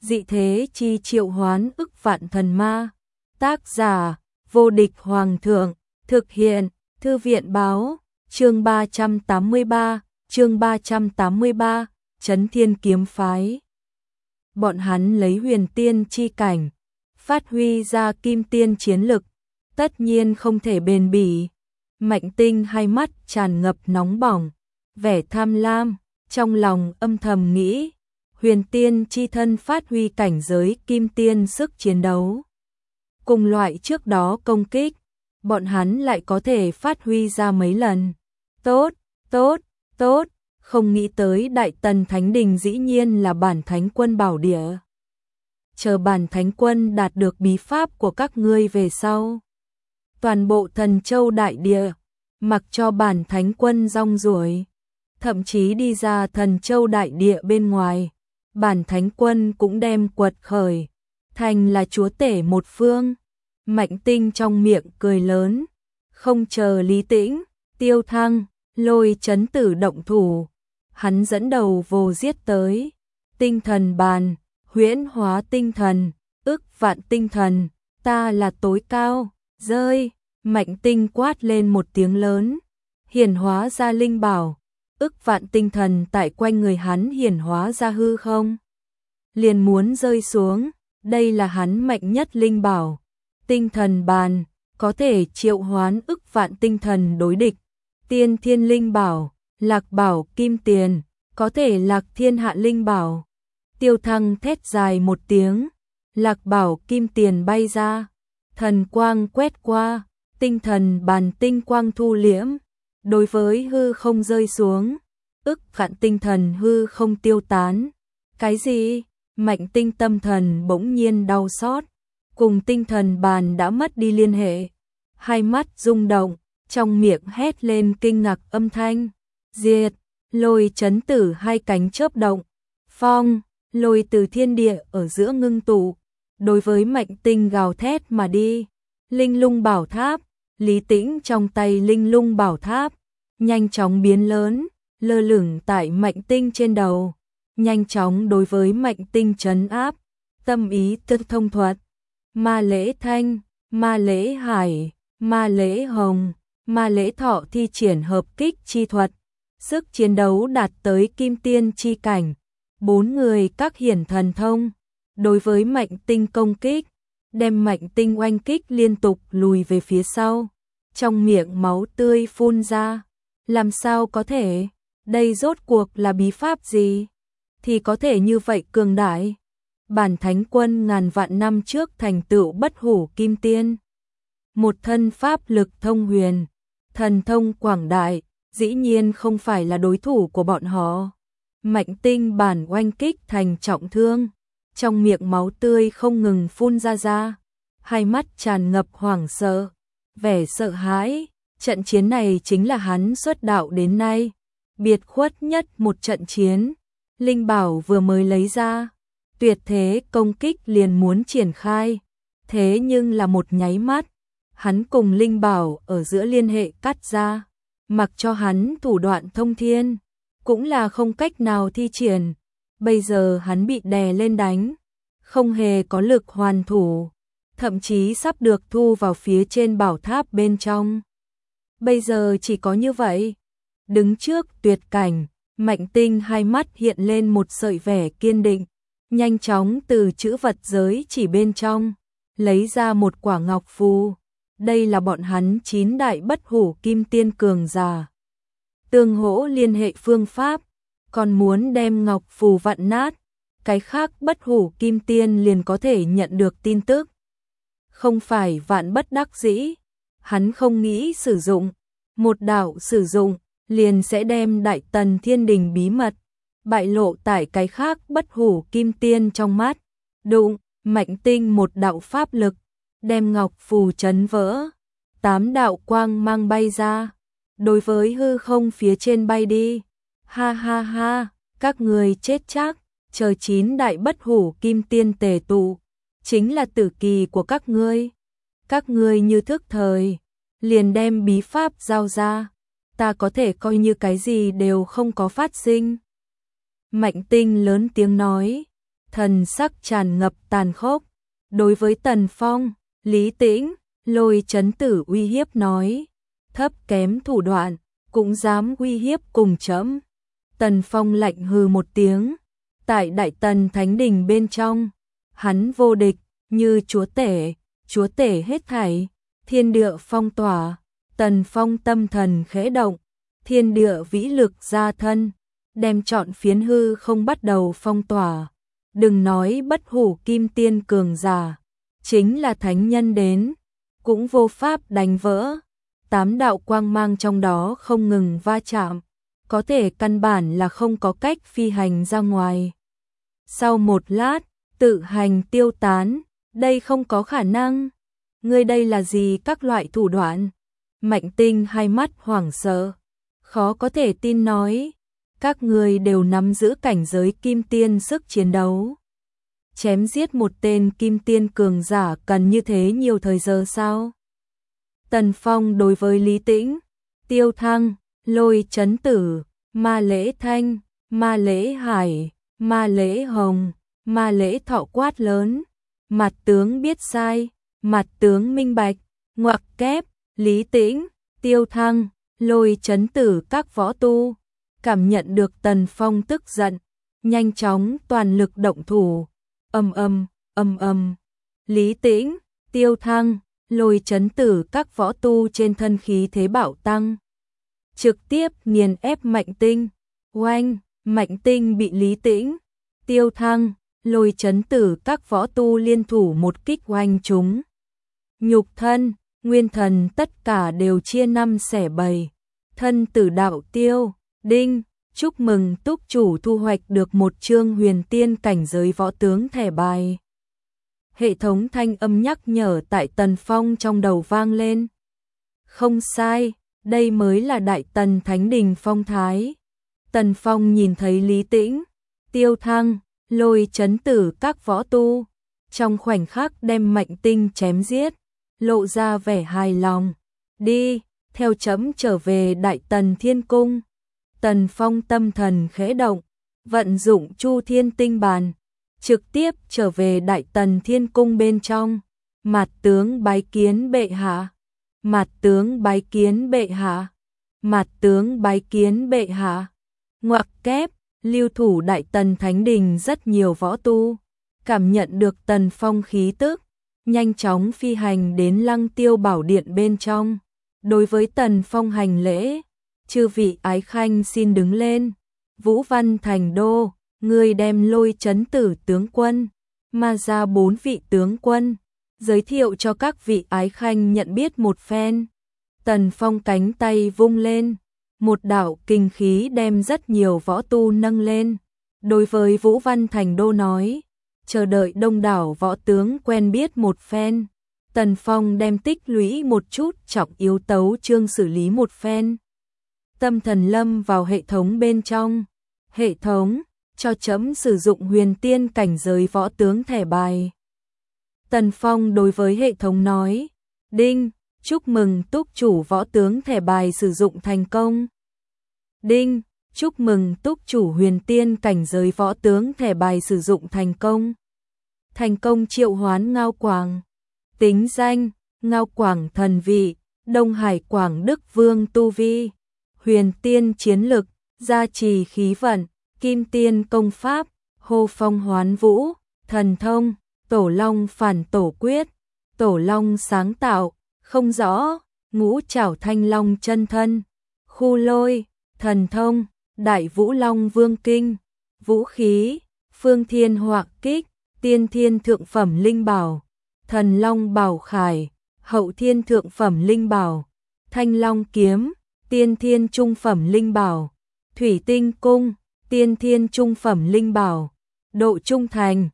dị thế chi triệu hoán ức vạn thần ma. Tác giả, vô địch hoàng thượng, thực hiện, thư viện báo, chương 383, Chấn Thiên Kiếm Phái. Bọn hắn lấy huyền tiên chi cảnh, phát huy ra kim tiên chiến lực, tất nhiên không thể bền bỉ. Mạnh Tinh hai mắt tràn ngập nóng bỏng, vẻ tham lam, trong lòng âm thầm nghĩ, huyền tiên chi thân phát huy cảnh giới kim tiên sức chiến đấu. Cùng loại trước đó công kích, bọn hắn lại có thể phát huy ra mấy lần. Tốt, không nghĩ tới Đại Tần Thánh Đình dĩ nhiên là bản Thánh Quân bảo địa. Chờ bản Thánh Quân đạt được bí pháp của các ngươi về sau, toàn bộ Thần Châu đại địa, mặc cho bản Thánh Quân rong ruổi, thậm chí đi ra Thần Châu đại địa bên ngoài, bản Thánh Quân cũng đem quật khởi, thành là chúa tể một phương. Mạnh Tinh trong miệng cười lớn, không chờ Lý Tĩnh, Tiêu Thăng, Lôi Chấn Tử động thủ, hắn dẫn đầu vồ giết tới. Tinh thần bàn, huyễn hóa tinh thần, ức vạn tinh thần, ta là tối cao, rơi. Mạnh Tinh quát lên một tiếng lớn, hiển hóa ra linh bảo, ức vạn tinh thần tại quanh người hắn hiển hóa ra hư không, liền muốn rơi xuống. Đây là hắn mạnh nhất linh bảo. Tinh thần bàn có thể triệu hoán ức vạn tinh thần đối địch. Tiên thiên linh bảo, lạc bảo kim tiền, có thể lạc thiên hạ linh bảo. Tiêu Thăng thét dài một tiếng, lạc bảo kim tiền bay ra, thần quang quét qua, tinh thần bàn tinh quang thu liễm, đối với hư không rơi xuống, ức vạn tinh thần hư không tiêu tán. Cái gì? Mạnh Tinh tâm thần bỗng nhiên đau xót, cùng tinh thần bàn đã mất đi liên hệ, hai mắt rung động, trong miệng hét lên kinh ngạc âm thanh. Diệt! Lôi Chấn Tử hai cánh chớp động, phong, lôi từ thiên địa ở giữa ngưng tụ, đối với Mạnh Tinh gào thét mà đi. Linh lung bảo tháp, Lý Tĩnh trong tay linh lung bảo tháp, nhanh chóng biến lớn, lơ lửng tại Mạnh Tinh trên đầu, nhanh chóng đối với Mạnh Tinh trấn áp. Tâm ý tư thông thuật, ma lễ thanh, ma lễ hải, ma lễ hồng, ma lễ thọ thi triển hợp kích chi thuật, sức chiến đấu đạt tới kim tiên chi cảnh. Bốn người các hiển thần thông, đối với Mạnh Tinh công kích, đem Mạnh Tinh oanh kích liên tục lùi về phía sau, trong miệng máu tươi phun ra. Làm sao có thể? Đây rốt cuộc là bí pháp gì? Thì có thể như vậy cường đại? Bản Thánh Quân ngàn vạn năm trước thành tựu bất hủ kim tiên, một thân pháp lực thông huyền, thần thông quảng đại, dĩ nhiên không phải là đối thủ của bọn họ. Mạnh Tinh bản oanh kích thành trọng thương, trong miệng máu tươi không ngừng phun ra, hai mắt tràn ngập hoảng sợ, vẻ sợ hãi. Trận chiến này chính là hắn xuất đạo đến nay biệt khuất nhất một trận chiến. Linh bảo vừa mới lấy ra, tuyệt thế công kích liền muốn triển khai, thế nhưng là một nháy mắt, hắn cùng linh bảo ở giữa liên hệ cắt ra, mặc cho hắn thủ đoạn thông thiên, cũng là không cách nào thi triển. Bây giờ hắn bị đè lên đánh, không hề có lực hoàn thủ, thậm chí sắp được thu vào phía trên bảo tháp bên trong. Bây giờ chỉ có như vậy, đứng trước tuyệt cảnh, Mạnh Tinh hai mắt hiện lên một sợi vẻ kiên định, nhanh chóng từ chữ vật giới chỉ bên trong lấy ra một quả ngọc phù. Đây là bọn hắn 9 đại bất hủ kim tiên cường giả tương hỗ liên hệ phương pháp, còn muốn đem ngọc phù vặn nát, cái khác bất hủ kim tiên liền có thể nhận được tin tức. Không phải vạn bất đắc dĩ, hắn không nghĩ sử dụng, một đạo sử dụng liền sẽ đem Đại Tần Thiên Đình bí mật bại lộ tại cái khác bất hủ kim tiên trong mắt. Đụng, Mạnh Tinh một đạo pháp lực đem ngọc phù chấn vỡ, 8 đạo quang mang bay ra, đối với hư không phía trên bay đi. Ha ha ha, các người chết chắc, chờ 9 đại bất hủ kim tiên tề tụ, chính là tử kỳ của các ngươi. Các ngươi như thức thời, liền đem bí pháp giao ra, ta có thể coi như cái gì đều không có phát sinh. Mạnh Tinh lớn tiếng nói, thần sắc tràn ngập tàn khốc. Đối với Tần Phong, Lý Tĩnh, Lôi Chấn Tử uy hiếp nói, thấp kém thủ đoạn, cũng dám uy hiếp cùng trẫm. Tần Phong lạnh hừ một tiếng, tại Đại Tần Thánh Đình bên trong, hắn vô địch, như chúa tể hết thảy, thiên địa phong tỏa. Tần Phong tâm thần khẽ động, thiên địa vĩ lực ra thân, đem trọn phiến hư không bắt đầu phong tỏa. Đừng nói bất hủ kim tiên cường giả, chính là thánh nhân đến, cũng vô pháp đánh vỡ. 8 đạo quang mang trong đó không ngừng va chạm, có thể căn bản là không có cách phi hành ra ngoài. Sau một lát, tự hành tiêu tán, đây không có khả năng. Ngươi đây là gì các loại thủ đoạn? Mạnh Tinh hai mắt hoảng sợ, khó có thể tin nói, các ngươi đều nắm giữ cảnh giới kim tiên sức chiến đấu. Chém giết một tên kim tiên cường giả cần như thế nhiều thời giờ sao? Tần Phong đối với Lý Tĩnh, Tiêu Thăng, Lôi Chấn Tử, Ma Lễ Thanh, Ma Lễ Hải, Ma Lễ Hồng, Ma Lễ Thọ quát lớn, mặt tướng biết sai, mặt tướng minh bạch, ngoặc kép. Lý Tĩnh, Tiêu Thăng, Lôi Chấn Tử các võ tu, cảm nhận được Tần Phong tức giận, nhanh chóng toàn lực động thủ. Lý Tĩnh, Tiêu Thăng, Lôi Chấn Tử các võ tu trên thân khí thế bạo tăng, trực tiếp nghiền ép Mạnh Tinh. Oanh, Mạnh Tinh bị Lý Tĩnh, Tiêu Thăng, Lôi Chấn Tử các võ tu liên thủ một kích oanh chúng. Nhục thân, nguyên thần tất cả đều chia 5 xẻ 7. Thân tử đạo tiêu, đinh, chúc mừng túc chủ thu hoạch được một chương huyền tiên cảnh giới võ tướng thẻ bài. Hệ thống thanh âm nhắc nhở tại Tần Phong trong đầu vang lên. Không sai, đây mới là Đại Tần Thánh Đình phong thái. Tần Phong nhìn thấy Lý Tĩnh, Tiêu Thăng, Lôi Chấn Tử các võ tu, trong khoảnh khắc đem Mạnh Tinh chém giết, lộ ra vẻ hài lòng. Đi, theo chấm trở về Đại Tần Thiên Cung. Tần Phong tâm thần khẽ động, vận dụng Chu Thiên Tinh Bàn, trực tiếp trở về Đại Tần Thiên Cung bên trong. Mặt tướng bái kiến bệ hạ, mặt tướng bái kiến bệ hạ, mặt tướng bái kiến bệ hạ. Ngoặc kép, lưu thủ Đại Tần Thánh Đình rất nhiều võ tu, cảm nhận được Tần Phong khí tức, nhanh chóng phi hành đến Lăng Tiêu Bảo Điện bên trong. Đối với Tần Phong hành lễ, chư vị ái khanh xin đứng lên. Vũ Văn Thành Đô, người đem Lôi Chấn Tử tướng quân, mà ra 4 vị tướng quân, giới thiệu cho các vị ái khanh nhận biết một phen. Tần Phong cánh tay vung lên, một đạo kinh khí đem rất nhiều võ tu nâng lên. Đối với Vũ Văn Thành Đô nói, chờ đợi đông đảo võ tướng quen biết một phen. Tần Phong đem tích lũy một chút trọng yếu tấu chương xử lý một phen. Tâm thần lâm vào hệ thống bên trong. Hệ thống, cho chấm sử dụng huyền tiên cảnh giới võ tướng thẻ bài. Tần Phong đối với hệ thống nói, đinh, chúc mừng túc chủ võ tướng thẻ bài sử dụng thành công. Đinh, chúc mừng túc chủ huyền tiên cảnh giới võ tướng thẻ bài sử dụng thành công. Thành công triệu hoán Ngao Quảng. Tính danh, Ngao Quảng thần vị, Đông Hải Quảng Đức Vương tu vi. Huyền tiên chiến lực, gia trì khí vận, kim tiên công pháp, hô phong hoán vũ, thần thông, tổ long phản tổ quyết, tổ long sáng tạo, không rõ, ngũ trảo thanh long chân thân, khu lôi, thần thông, đại vũ long vương kinh, vũ khí, phương thiên họa kích, tiên thiên thượng phẩm linh bảo, thần long bảo khải, hậu thiên thượng phẩm linh bảo, thanh long kiếm, tiên thiên trung phẩm linh bảo, thủy tinh cung, tiên thiên trung phẩm linh bảo. Độ trung thành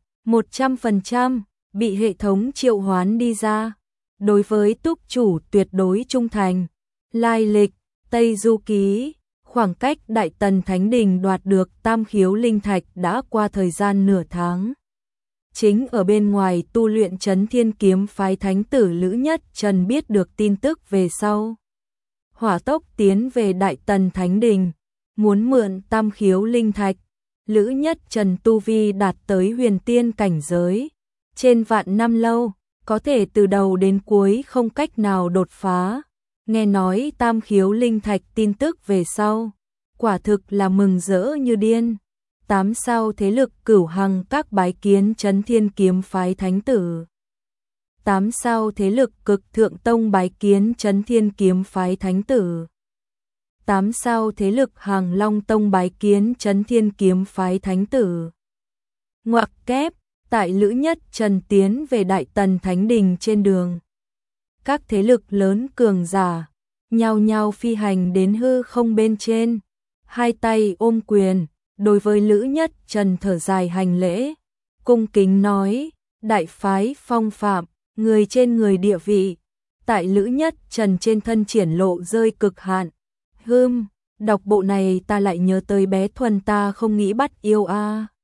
100%, bị hệ thống triệu hoán đi ra. Đối với túc chủ tuyệt đối trung thành. Lai lịch, Tây Du Ký, khoảng cách Đại Tần Thánh Đình đoạt được tam khiếu linh thạch đã qua thời gian nửa tháng. Chính ở bên ngoài tu luyện Trấn Thiên Kiếm phái thánh tử Lữ Nhất Trần biết được tin tức về sau. Hỏa tốc tiến về Đại Tần Thánh Đình, muốn mượn tam khiếu linh thạch. Lữ Nhất Trần tu vi đạt tới huyền tiên cảnh giới, trên vạn năm lâu, có thể từ đầu đến cuối không cách nào đột phá. Nghe nói tam khiếu linh thạch tin tức về sau, quả thực là mừng rỡ như điên. 8 sao thế lực Cửu Hằng các bái kiến Chấn Thiên Kiếm phái thánh tử. 8 sao thế lực Cực Thượng Tông bái kiến Chấn Thiên Kiếm phái thánh tử. 8 sao thế lực Hàng Long Tông bái kiến Chấn Thiên Kiếm phái thánh tử. Ngoặc kép, tại Lữ Nhất Trần tiến về Đại Tần Thánh Đình trên đường. Các thế lực lớn cường giả, nhao nhao phi hành đến hư không bên trên, hai tay ôm quyền, đối với Lữ Nhất Trần thở dài hành lễ, cung kính nói, đại phái phong phạm, người trên người địa vị, tại Lữ Nhất Trần trên thân triển lộ rơi cực hạn. Đọc bộ này ta lại nhớ tới bé Thuần ta không nghĩ bắt yêu a.